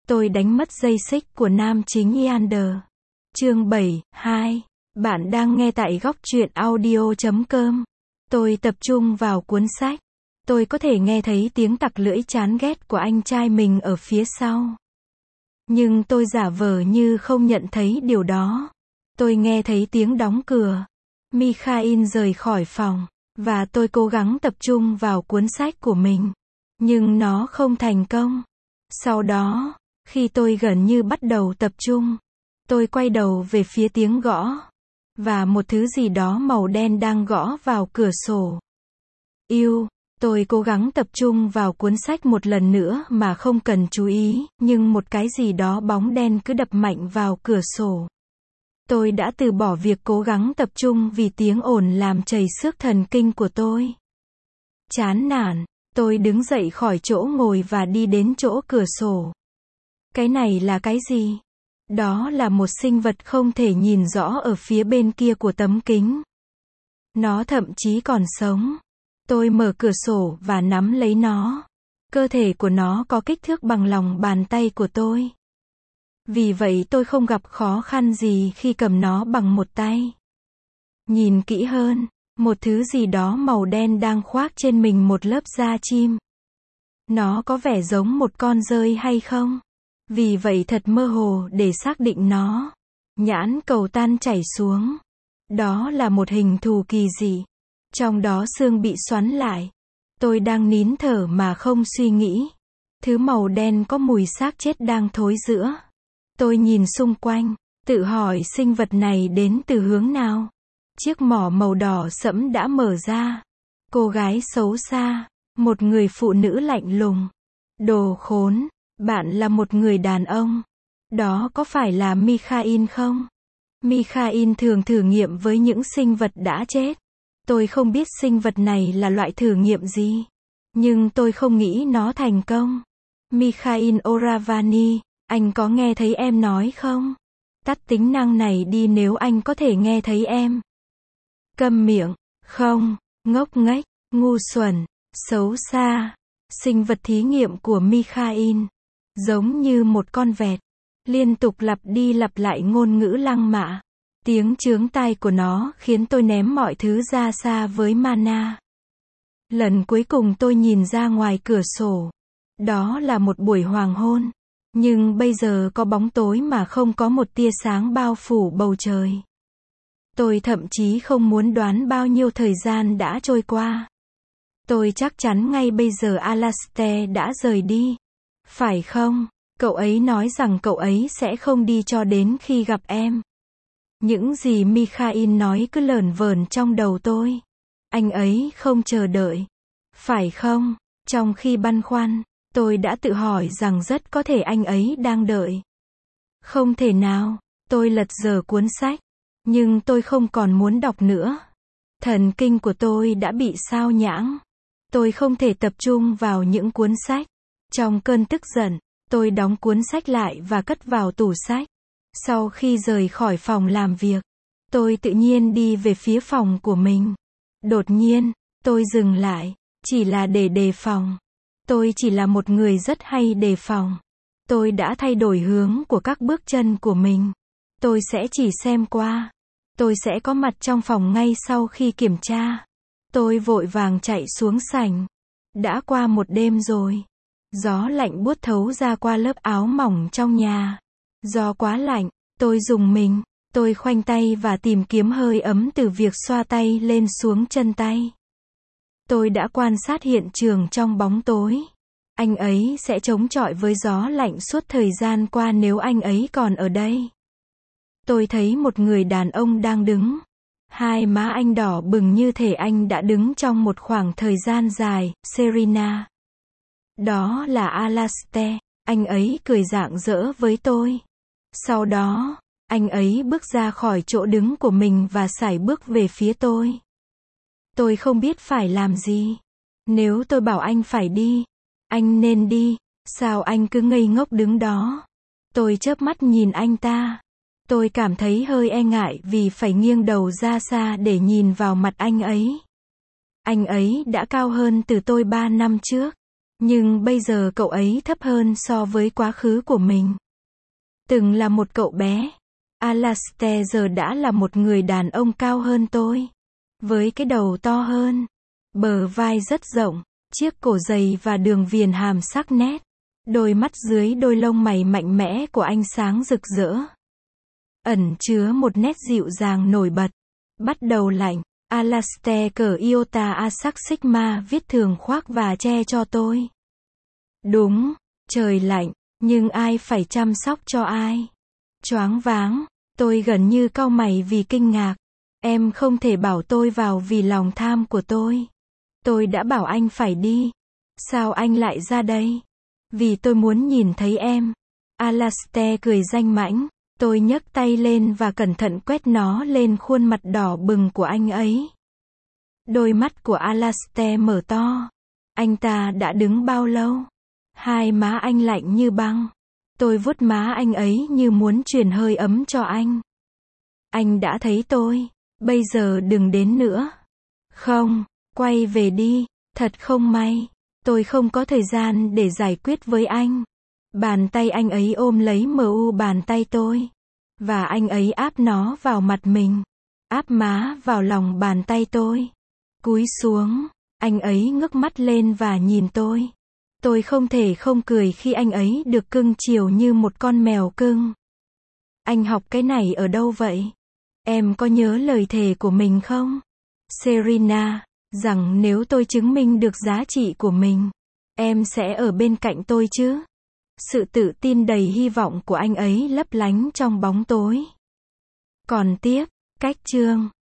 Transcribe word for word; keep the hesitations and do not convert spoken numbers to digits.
Tôi đánh mất dây xích của nam chính Eander. Chương bảy, hai. Bạn đang nghe tại góc truyện audio chấm com. Tôi tập trung vào cuốn sách. Tôi có thể nghe thấy tiếng tặc lưỡi chán ghét của anh trai mình ở phía sau. Nhưng tôi giả vờ như không nhận thấy điều đó. Tôi nghe thấy tiếng đóng cửa. Mikhail rời khỏi phòng. Và tôi cố gắng tập trung vào cuốn sách của mình. Nhưng nó không thành công. Sau đó, khi tôi gần như bắt đầu tập trung, tôi quay đầu về phía tiếng gõ. Và một thứ gì đó màu đen đang gõ vào cửa sổ. Yêu, tôi cố gắng tập trung vào cuốn sách một lần nữa mà không cần chú ý, nhưng một cái gì đó bóng đen cứ đập mạnh vào cửa sổ. Tôi đã từ bỏ việc cố gắng tập trung vì tiếng ồn làm trầy xước thần kinh của tôi. Chán nản, tôi đứng dậy khỏi chỗ ngồi và đi đến chỗ cửa sổ. Cái này là cái gì? Đó là một sinh vật không thể nhìn rõ ở phía bên kia của tấm kính. Nó thậm chí còn sống. Tôi mở cửa sổ và nắm lấy nó. Cơ thể của nó có kích thước bằng lòng bàn tay của tôi. Vì vậy tôi không gặp khó khăn gì khi cầm nó bằng một tay. Nhìn kỹ hơn, một thứ gì đó màu đen đang khoác trên mình một lớp da chim. Nó có vẻ giống một con dơi hay không? Vì vậy thật mơ hồ để xác định nó. Nhãn cầu tan chảy xuống. Đó là một hình thù kỳ dị. Trong đó xương bị xoắn lại. Tôi đang nín thở mà không suy nghĩ. Thứ màu đen có mùi xác chết đang thối rữa. Tôi nhìn xung quanh, tự hỏi sinh vật này đến từ hướng nào. Chiếc mỏ màu đỏ sẫm đã mở ra. Cô gái xấu xa, một người phụ nữ lạnh lùng. Đồ khốn, bạn là một người đàn ông. Đó có phải là Mikhail không? Mikhail thường thử nghiệm với những sinh vật đã chết. Tôi không biết sinh vật này là loại thử nghiệm gì. Nhưng tôi không nghĩ nó thành công. Mikhail Oravani, anh có nghe thấy em nói không? Tắt tính năng này đi nếu anh có thể nghe thấy em. Câm miệng, không, ngốc nghếch, ngu xuẩn, xấu xa. Sinh vật thí nghiệm của Mikhail, giống như một con vẹt, liên tục lặp đi lặp lại ngôn ngữ lăng mạ. Tiếng chướng tai của nó khiến tôi ném mọi thứ ra xa với Mana. Lần cuối cùng tôi nhìn ra ngoài cửa sổ. Đó là một buổi hoàng hôn. Nhưng bây giờ có bóng tối mà không có một tia sáng bao phủ bầu trời. Tôi thậm chí không muốn đoán bao nhiêu thời gian đã trôi qua. Tôi chắc chắn ngay bây giờ Alastair đã rời đi. Phải không? Cậu ấy nói rằng cậu ấy sẽ không đi cho đến khi gặp em. Những gì Mikhail nói cứ lởn vởn trong đầu tôi. Anh ấy không chờ đợi. Phải không? Trong khi băn khoăn, tôi đã tự hỏi rằng rất có thể anh ấy đang đợi. Không thể nào, tôi lật dở cuốn sách. Nhưng tôi không còn muốn đọc nữa. Thần kinh của tôi đã bị sao nhãng. Tôi không thể tập trung vào những cuốn sách. Trong cơn tức giận, tôi đóng cuốn sách lại và cất vào tủ sách. Sau khi rời khỏi phòng làm việc, tôi tự nhiên đi về phía phòng của mình. Đột nhiên, tôi dừng lại, chỉ là để đề phòng. Tôi chỉ là một người rất hay đề phòng. Tôi đã thay đổi hướng của các bước chân của mình. Tôi sẽ chỉ xem qua. Tôi sẽ có mặt trong phòng ngay sau khi kiểm tra. Tôi vội vàng chạy xuống sảnh. Đã qua một đêm rồi. Gió lạnh buốt thấu ra qua lớp áo mỏng trong nhà. Do quá lạnh, tôi rùng mình. Tôi khoanh tay và tìm kiếm hơi ấm từ việc xoa tay lên xuống chân tay. Tôi đã quan sát hiện trường trong bóng tối. Anh ấy sẽ chống chọi với gió lạnh suốt thời gian qua nếu anh ấy còn ở đây. Tôi thấy một người đàn ông đang đứng. Hai má anh đỏ bừng như thể anh đã đứng trong một khoảng thời gian dài. Serena. Đó là Alastair. Anh ấy cười rạng rỡ với tôi. Sau đó, anh ấy bước ra khỏi chỗ đứng của mình và sải bước về phía tôi. Tôi không biết phải làm gì. Nếu tôi bảo anh phải đi, anh nên đi. Sao anh cứ ngây ngốc đứng đó? Tôi chớp mắt nhìn anh ta. Tôi cảm thấy hơi e ngại vì phải nghiêng đầu ra xa để nhìn vào mặt anh ấy. Anh ấy đã cao hơn từ tôi ba năm trước. Nhưng bây giờ cậu ấy thấp hơn so với quá khứ của mình. Từng là một cậu bé, Alastair giờ đã là một người đàn ông cao hơn tôi. Với cái đầu to hơn, bờ vai rất rộng, chiếc cổ dày và đường viền hàm sắc nét. Đôi mắt dưới đôi lông mày mạnh mẽ của anh sáng rực rỡ. Ẩn chứa một nét dịu dàng nổi bật. Bắt đầu lạnh, Alastair cởi Iota Asac Sigma viết thường khoác và che cho tôi. Đúng, trời lạnh, nhưng ai phải chăm sóc cho ai? Choáng váng, tôi gần như cau mày vì kinh ngạc. Em không thể bảo tôi vào vì lòng tham của tôi. Tôi đã bảo anh phải đi. Sao anh lại ra đây? Vì tôi muốn nhìn thấy em. Alastair cười danh mãnh. Tôi nhấc tay lên và cẩn thận quét nó lên khuôn mặt đỏ bừng của anh ấy. Đôi mắt của Alastair mở to. Anh ta đã đứng bao lâu? Hai má anh lạnh như băng. Tôi vuốt má anh ấy như muốn truyền hơi ấm cho anh. Anh đã thấy tôi. Bây giờ đừng đến nữa. Không, quay về đi. Thật không may. Tôi không có thời gian để giải quyết với anh. Bàn tay anh ấy ôm lấy mu bàn tay tôi. Và anh ấy áp nó vào mặt mình. Áp má vào lòng bàn tay tôi. Cúi xuống. Anh ấy ngước mắt lên và nhìn tôi. Tôi không thể không cười khi anh ấy được cưng chiều như một con mèo cưng. Anh học cái này ở đâu vậy? Em có nhớ lời thề của mình không? Serena, rằng nếu tôi chứng minh được giá trị của mình, em sẽ ở bên cạnh tôi chứ? Sự tự tin đầy hy vọng của anh ấy lấp lánh trong bóng tối. Còn tiếp, cách chương